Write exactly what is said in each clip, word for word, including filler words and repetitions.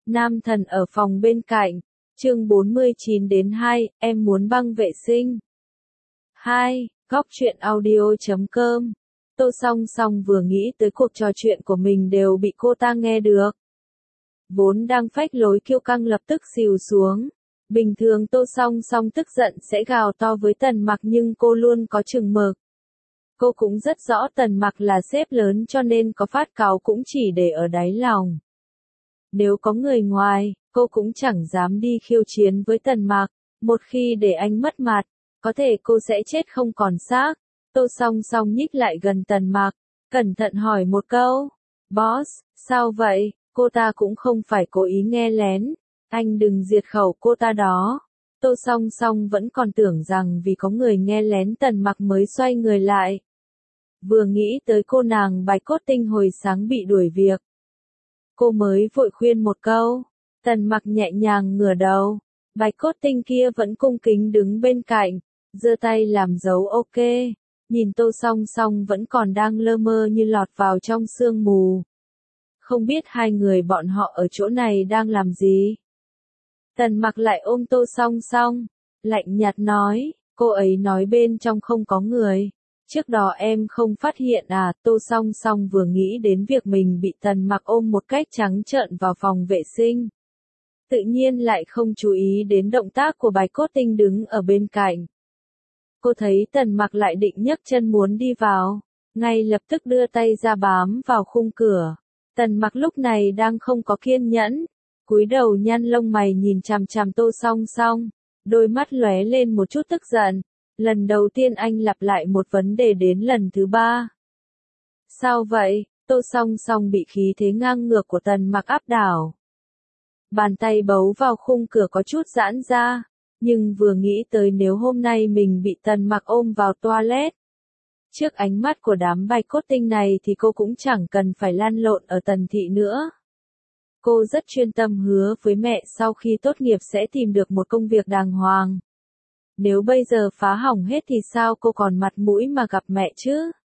Nam thần ở phòng bên cạnh. Chương bốn mươi chín đến hai, em muốn băng vệ sinh. hai. Góc truyện audio chấm com. Tô Song Song vừa nghĩ tới cuộc trò chuyện của mình đều bị cô ta nghe được. Vốn đang phách lối kiêu căng lập tức xìu xuống. Bình thường Tô Song Song tức giận sẽ gào to với Tần Mặc nhưng cô luôn có chừng mực. Cô cũng rất rõ Tần Mặc là sếp lớn cho nên có phát cáu cũng chỉ để ở đáy lòng. Nếu có người ngoài, cô cũng chẳng dám đi khiêu chiến với Tần Mặc. Một khi để anh mất mặt, có thể cô sẽ chết không còn xác. Tô Song Song nhích lại gần Tần Mặc, cẩn thận hỏi một câu. Boss, sao vậy? Cô ta cũng không phải cố ý nghe lén. Anh đừng diệt khẩu cô ta đó. Tô Song Song vẫn còn tưởng rằng vì có người nghe lén Tần Mặc mới xoay người lại. Vừa nghĩ tới cô nàng Bạch Cốt Tinh hồi sáng bị đuổi việc. Cô mới vội khuyên một câu. Tần Mặc nhẹ nhàng ngửa đầu. Bạch Cốt Tinh kia vẫn cung kính đứng bên cạnh, giơ tay làm dấu ok. Nhìn Tô Song Song vẫn còn đang lơ mơ như lọt vào trong sương mù. Không biết hai người bọn họ ở chỗ này đang làm gì. Tần Mặc lại ôm Tô Song Song, lạnh nhạt nói, cô ấy nói bên trong không có người. Trước đó em không phát hiện à? Tô Song Song vừa nghĩ đến việc mình bị Tần Mặc ôm một cách trắng trợn vào phòng vệ sinh. Tự nhiên lại không chú ý đến động tác của Bạch Cốt Tinh đứng ở bên cạnh. Cô thấy Tần Mặc lại định nhấc chân muốn đi vào, ngay lập tức đưa tay ra bám vào khung cửa. Tần Mặc lúc này đang không có kiên nhẫn, cúi đầu nhăn lông mày nhìn chằm chằm Tô Song Song, đôi mắt lóe lên một chút tức giận. Lần đầu tiên anh lặp lại một vấn đề đến lần thứ ba. Sao vậy? Tô Song Song bị khí thế ngang ngược của Tần Mặc áp đảo. Bàn tay bấu vào khung cửa có chút giãn ra, nhưng vừa nghĩ tới nếu hôm nay mình bị Tần Mặc ôm vào toilet. Trước ánh mắt của đám Bạch Cốt Tinh này thì cô cũng chẳng cần phải lăn lộn ở Tần thị nữa. Cô rất chuyên tâm hứa với mẹ sau khi tốt nghiệp sẽ tìm được một công việc đàng hoàng. Nếu bây giờ phá hỏng hết thì sao cô còn mặt mũi mà gặp mẹ chứ?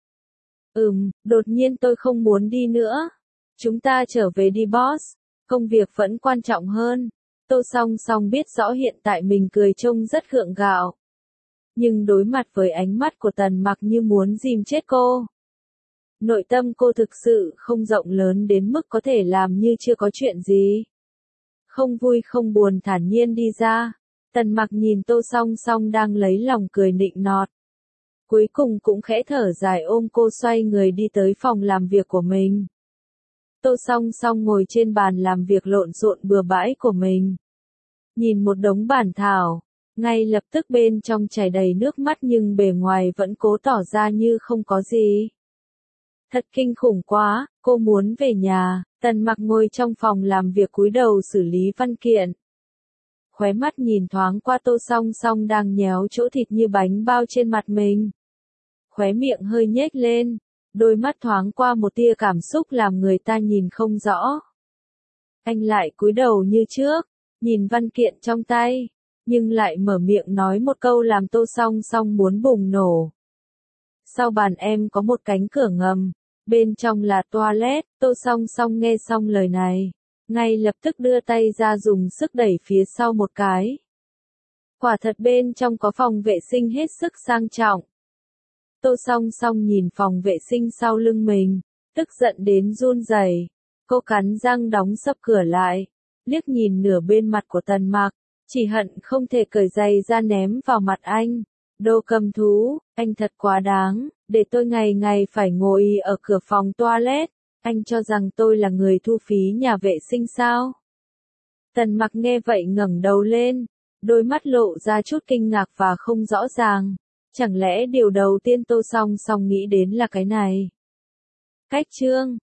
Ừm, đột nhiên tôi không muốn đi nữa. Chúng ta trở về đi boss, công việc vẫn quan trọng hơn. Tô Song Song biết rõ hiện tại mình cười trông rất gượng gạo. Nhưng đối mặt với ánh mắt của Tần Mặc như muốn dìm chết cô. Nội tâm cô thực sự không rộng lớn đến mức có thể làm như chưa có chuyện gì. Không vui không buồn thản nhiên đi ra. Tần Mặc nhìn Tô Song Song đang lấy lòng cười nịnh nọt. Cuối cùng cũng khẽ thở dài ôm cô xoay người đi tới phòng làm việc của mình. Tô Song Song ngồi trên bàn làm việc lộn xộn bừa bãi của mình. Nhìn một đống bản thảo, ngay lập tức bên trong chảy đầy nước mắt nhưng bề ngoài vẫn cố tỏ ra như không có gì. Thật kinh khủng quá, cô muốn về nhà. Tần Mặc ngồi trong phòng làm việc cúi đầu xử lý văn kiện. Khóe mắt nhìn thoáng qua Tô Song Song đang nhéo chỗ thịt như bánh bao trên mặt mình. Khóe miệng hơi nhếch lên, đôi mắt thoáng qua một tia cảm xúc làm người ta nhìn không rõ. Anh lại cúi đầu như trước, nhìn văn kiện trong tay, nhưng lại mở miệng nói một câu làm Tô Song Song muốn bùng nổ. Sau bàn em có một cánh cửa ngầm, bên trong là toilet. Tô Song Song nghe xong lời này, ngay lập tức đưa tay ra dùng sức đẩy phía sau một cái. Quả thật bên trong có phòng vệ sinh hết sức sang trọng. Tô Song Song nhìn phòng vệ sinh sau lưng mình, tức giận đến run rẩy. Cô cắn răng đóng sập cửa lại, liếc nhìn nửa bên mặt của Tần Mặc, chỉ hận không thể cởi giày ra ném vào mặt anh. Đồ cầm thú, anh thật quá đáng, để tôi ngày ngày phải ngồi ở cửa phòng toilet. Anh cho rằng tôi là người thu phí nhà vệ sinh sao? Tần Mặc nghe vậy ngẩng đầu lên, đôi mắt lộ ra chút kinh ngạc và không rõ ràng. Chẳng lẽ điều đầu tiên Tô Song Song nghĩ đến là cái này? Cách chương